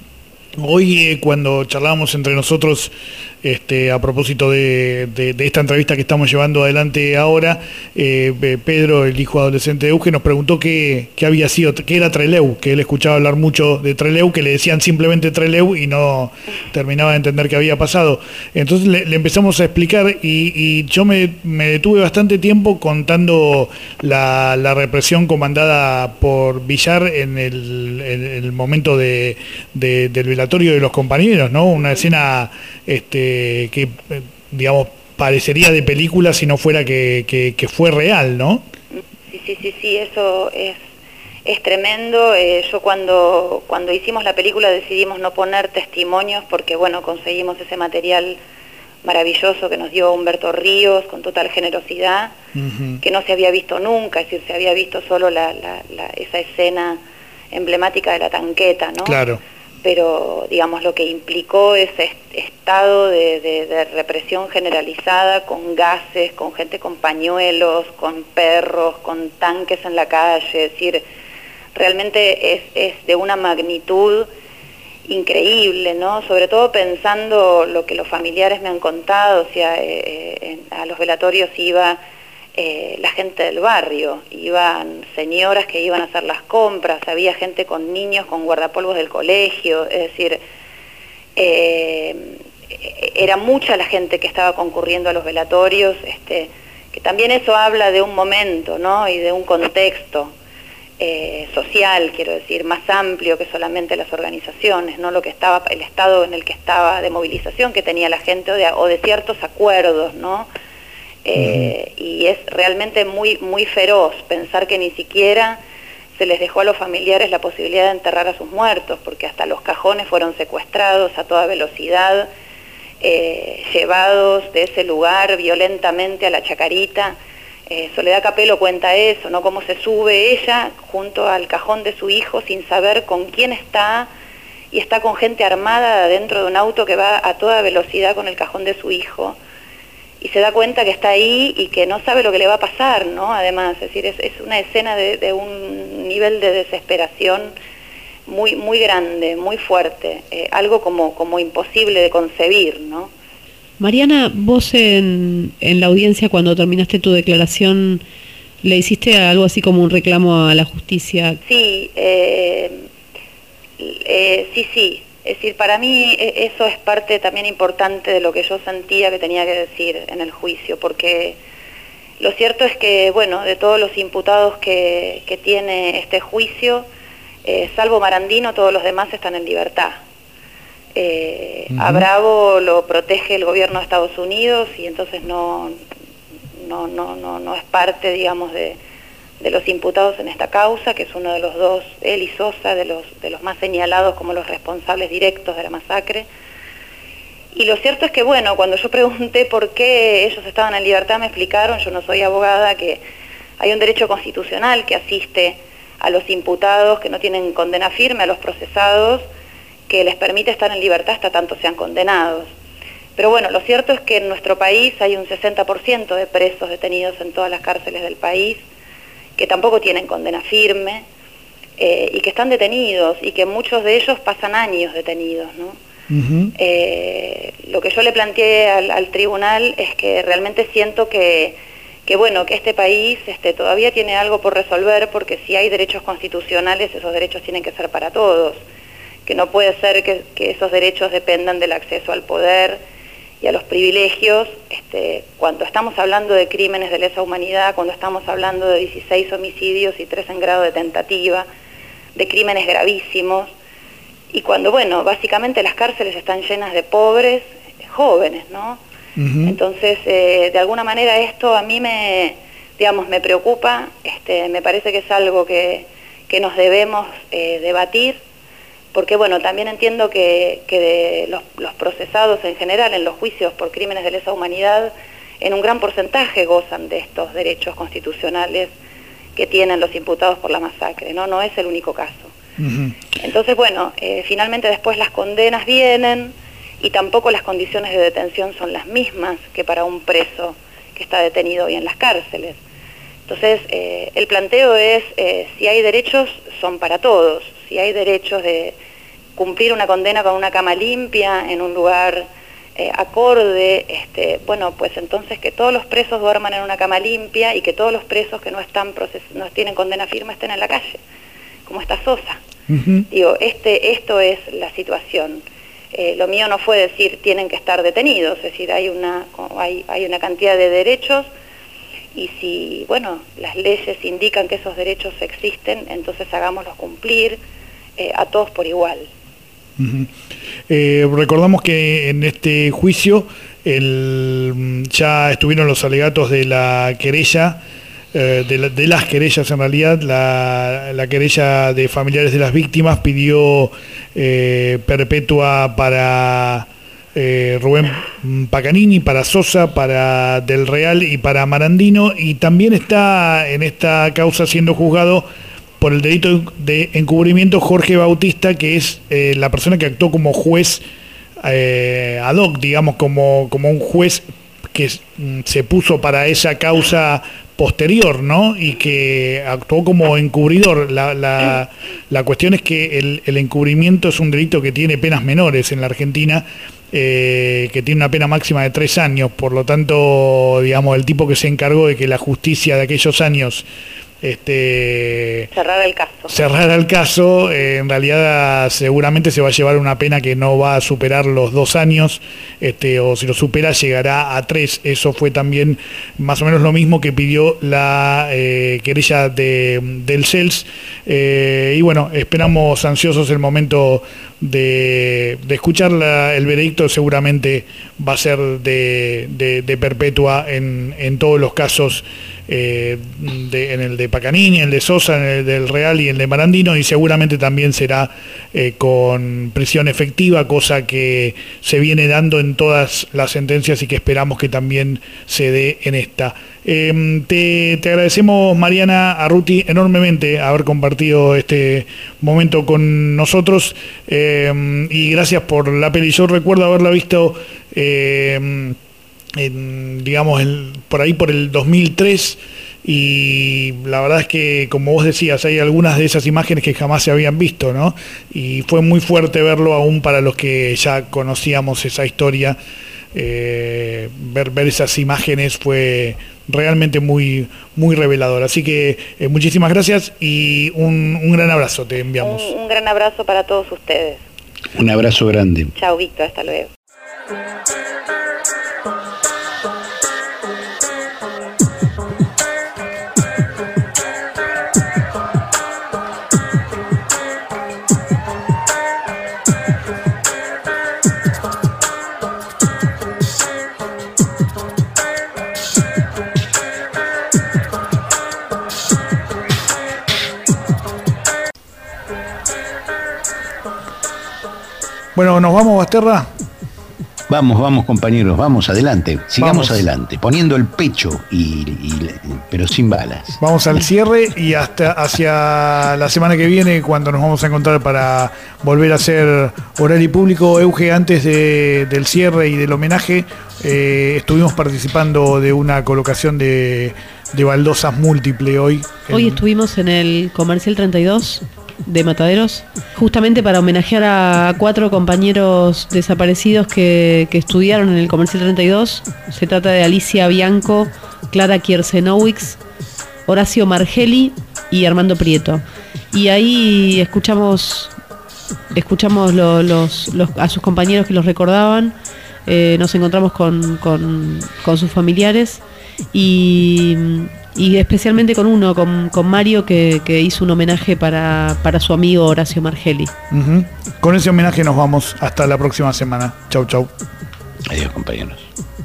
Hoy eh, cuando charlábamos entre nosotros este, a propósito de, de, de esta entrevista que estamos llevando adelante ahora, eh, Pedro, el hijo adolescente de Euge, nos preguntó qué, qué había sido, qué era Trelew, que él escuchaba hablar mucho de Trelew, que le decían simplemente Trelew y no terminaba de entender qué había pasado. Entonces le, le empezamos a explicar y, y yo me, me detuve bastante tiempo contando la, la represión comandada por Villar en el, en el momento de, de, del velatorio de los compañeros, ¿no? Una escena este, que, digamos, parecería de película si no fuera que, que, que fue real, ¿no? Sí, sí, sí, sí, eso es, es tremendo. Eh, yo cuando, cuando hicimos la película decidimos no poner testimonios porque, bueno, conseguimos ese material maravilloso que nos dio Humberto Ríos con total generosidad, uh-huh. que no se había visto nunca, es decir, se había visto solo la, la, la, esa escena emblemática de la tanqueta, ¿no? Claro. Pero, digamos, lo que implicó ese estado de, de, de represión generalizada, con gases, con gente con pañuelos, con perros, con tanques en la calle, es decir, realmente es, es de una magnitud increíble, ¿no? Sobre todo pensando lo que los familiares me han contado, o sea, eh, eh, a los velatorios iba eh, la gente del barrio, iban señoras que iban a hacer las compras, había gente con niños con guardapolvos del colegio, es decir, eh, era mucha la gente que estaba concurriendo a los velatorios, este, que también eso habla de un momento, ¿no? Y de un contexto eh, social, quiero decir, más amplio que solamente las organizaciones, ¿no? Lo que estaba, el estado en el que estaba de movilización que tenía la gente o de, o de ciertos acuerdos, ¿no? Eh, uh-huh. Y es realmente muy, muy feroz pensar que ni siquiera se les dejó a los familiares la posibilidad de enterrar a sus muertos, porque hasta los cajones fueron secuestrados a toda velocidad, eh, llevados de ese lugar violentamente a la Chacarita. Eh, Soledad Capello cuenta eso, ¿no? Cómo se sube ella junto al cajón de su hijo sin saber con quién está, y está con gente armada dentro de un auto que va a toda velocidad con el cajón de su hijo. Y se da cuenta que está ahí y que no sabe lo que le va a pasar, ¿no? Además, es decir, es, es una escena de, de un nivel de desesperación muy, muy grande, muy fuerte, eh, algo como, como imposible de concebir, ¿no? Mariana, vos en, en la audiencia cuando terminaste tu declaración ¿Le hiciste algo así como un reclamo a la justicia? Sí, eh, eh, sí, sí. Es decir, para mí eso es parte también importante de lo que yo sentía que tenía que decir en el juicio, porque lo cierto es que, bueno, de todos los imputados que, que tiene este juicio, eh, salvo Marandino, todos los demás están en libertad. Eh, uh-huh. A Bravo lo protege el gobierno de Estados Unidos y entonces no, no, no, no, no es parte, digamos, de... de los imputados en esta causa, que es uno de los dos, él y Sosa, de los, de los más señalados como los responsables directos de la masacre. Y lo cierto es que, bueno, cuando yo pregunté por qué ellos estaban en libertad, me explicaron, yo no soy abogada, que hay un derecho constitucional que asiste a los imputados que no tienen condena firme, a los procesados, que les permite estar en libertad hasta tanto sean condenados. Pero bueno, lo cierto es que en nuestro país hay un sesenta por ciento de presos detenidos en todas las cárceles del país, que tampoco tienen condena firme, eh, y que están detenidos, y que muchos de ellos pasan años detenidos, ¿no? Uh-huh. eh, lo que yo le planteé al, al tribunal es que realmente siento que, que bueno, que este país este, todavía tiene algo por resolver, porque si hay derechos constitucionales, esos derechos tienen que ser para todos, que no puede ser que, que esos derechos dependan del acceso al poder y a los privilegios, este, cuando estamos hablando de crímenes de lesa humanidad, cuando estamos hablando de dieciséis homicidios y tres en grado de tentativa, de crímenes gravísimos, y cuando, bueno, básicamente las cárceles están llenas de pobres, jóvenes, ¿no? Uh-huh. Entonces, eh, de alguna manera esto a mí me, digamos, me preocupa, este, me parece que es algo que, que nos debemos eh, debatir, porque bueno, también entiendo que, que de los, los procesados en general en los juicios por crímenes de lesa humanidad, en un gran porcentaje gozan de estos derechos constitucionales que tienen los imputados por la masacre, ¿no? No es el único caso. Uh-huh. Entonces, bueno, eh, finalmente después las condenas vienen y tampoco las condiciones de detención son las mismas que para un preso que está detenido hoy en las cárceles. Entonces, eh, el planteo es, eh, si hay derechos, son para todos. Si hay derechos de cumplir una condena con una cama limpia, en un lugar eh, acorde, este, bueno, pues entonces que todos los presos duerman en una cama limpia y que todos los presos que no están proces- no tienen condena firme estén en la calle, como está Sosa. Uh-huh. Digo, este, esto es la situación. Eh, lo mío no fue decir tienen que estar detenidos, es decir, hay una, hay, hay una cantidad de derechos. Y si, bueno, las leyes indican que esos derechos existen, entonces hagámoslos cumplir eh, a todos por igual. Uh-huh. Eh, recordamos que en este juicio el, ya estuvieron los alegatos de la querella, eh, de, la, de las querellas en realidad, la, la querella de familiares de las víctimas pidió eh, perpetua para... Eh, Rubén Pacanini, para Sosa, para Del Real y para Marandino, y también está en esta causa siendo juzgado por el delito de encubrimiento Jorge Bautista, que es eh, la persona que actuó como juez eh, ad hoc, digamos, como, como un juez que mm, se puso para esa causa posterior, ¿no? Y que actuó como encubridor. La, la, la cuestión es que el, el encubrimiento es un delito que tiene penas menores en la Argentina, Eh, que tiene una pena máxima de tres años, por lo tanto, digamos, el tipo que se encargó de que la justicia de aquellos años este, cerrar el caso, cerrar el caso eh, en realidad seguramente se va a llevar una pena que no va a superar los dos años, este, o si lo supera llegará a tres. Eso fue también más o menos lo mismo que pidió la eh, querella de, del C E L S, eh, y bueno, esperamos ansiosos el momento de, de escuchar la, el veredicto. Seguramente va a ser de, de, de perpetua en, en todos los casos, eh, de, en el de Pacanini, en el de Sosa, en el del Real y en el de Marandino, y seguramente también será eh, con prisión efectiva, cosa que se viene dando en todas las sentencias y que esperamos que también se dé en esta. Eh, te, te agradecemos, Mariana Arruti, enormemente haber compartido este momento con nosotros, eh, y gracias por la peli. Yo recuerdo haberla visto eh, en, digamos, el, por ahí por el dos mil tres, y la verdad es que, como vos decías, hay algunas de esas imágenes que jamás se habían visto, ¿no? Y fue muy fuerte verlo aún para los que ya conocíamos esa historia. Eh, ver, ver esas imágenes fue, realmente muy, muy revelador. Así que eh, muchísimas gracias y un, un gran abrazo te enviamos. Un, un gran abrazo para todos ustedes. Un abrazo grande. Chao, Víctor, hasta luego. Bueno, ¿nos vamos, Basterra? Vamos, vamos compañeros, vamos adelante, sigamos Vamos. adelante, poniendo el pecho, y, y- pero sin balas. Vamos al cierre y hasta hacia la semana que viene, cuando nos vamos a encontrar para volver a hacer oral y público. Euge, antes de- del cierre y del homenaje, eh, estuvimos participando de una colocación de, de baldosas múltiple hoy. Hoy En- estuvimos en el Comercial treinta y dos de Mataderos, justamente para homenajear a cuatro compañeros desaparecidos que, que estudiaron en el Comercial treinta y dos. Se trata de Alicia Bianco, Clara Kiersenowicz, Horacio Margeli y Armando Prieto. Y ahí escuchamos escuchamos lo- los, los- a sus compañeros que los recordaban. Eh, nos encontramos con, con- con sus familiares y, y especialmente con uno, con, con Mario, que, que hizo un homenaje para, para su amigo Horacio Margeli. Ujú. Con ese homenaje nos vamos hasta la próxima semana. Chau, chau. Adiós compañeros.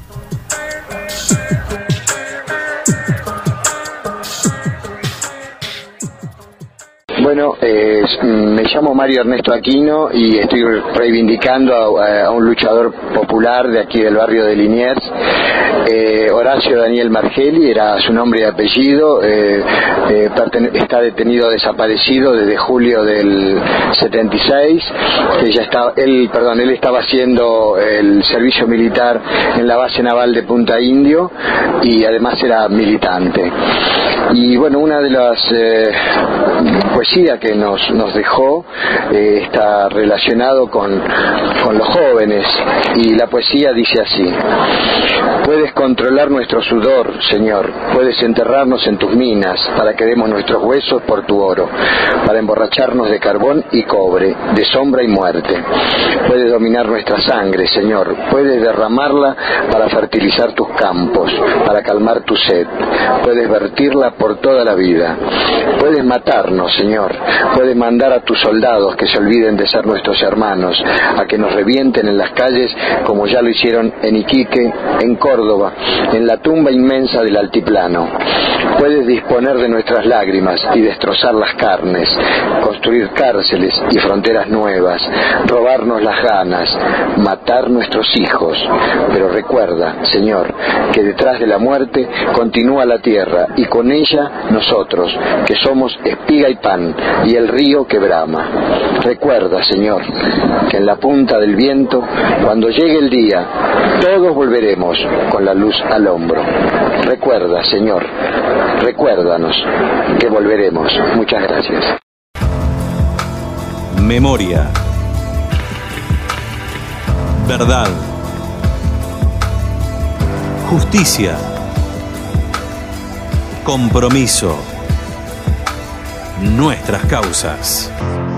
Bueno, eh, me llamo Mario Ernesto Aquino y estoy reivindicando a, a un luchador popular de aquí del barrio de Liniers, eh, Horacio Daniel Margeli, era su nombre y apellido, eh, eh, pertene- está detenido desaparecido desde julio del setenta y seis, que ya estaba, él, perdón, él estaba haciendo el servicio militar en la base naval de Punta Indio y además era militante. Y bueno, una de las eh, poesías que nos, nos dejó eh, está relacionado con, con los jóvenes, y la poesía dice así: puedes controlar nuestro sudor, Señor, puedes enterrarnos en tus minas para que demos nuestros huesos por tu oro, para emborracharnos de carbón y cobre, de sombra y muerte. Puedes dominar nuestra sangre, Señor, puedes derramarla para fertilizar tus campos, para calmar tu sed, puedes vertirla por toda la vida. Puedes matarnos, Señor, puedes mandar a tus soldados que se olviden de ser nuestros hermanos, a que nos revienten en las calles como ya lo hicieron en Iquique, en Córdoba, en la tumba inmensa del altiplano. Puedes disponer de nuestras lágrimas y destrozar las carnes, construir cárceles y fronteras nuevas, robarnos las ganas, matar nuestros hijos. Pero recuerda, Señor, que detrás de la muerte continúa la tierra y con ella nosotros, que somos espiga y pan y el río que brama. Recuerda, Señor, que en la punta del viento, cuando llegue el día, todos volveremos con la luz al hombro. Recuerda, Señor, recuérdanos que volveremos. Muchas gracias. Memoria. Verdad. Justicia. Compromiso. Nuestras causas.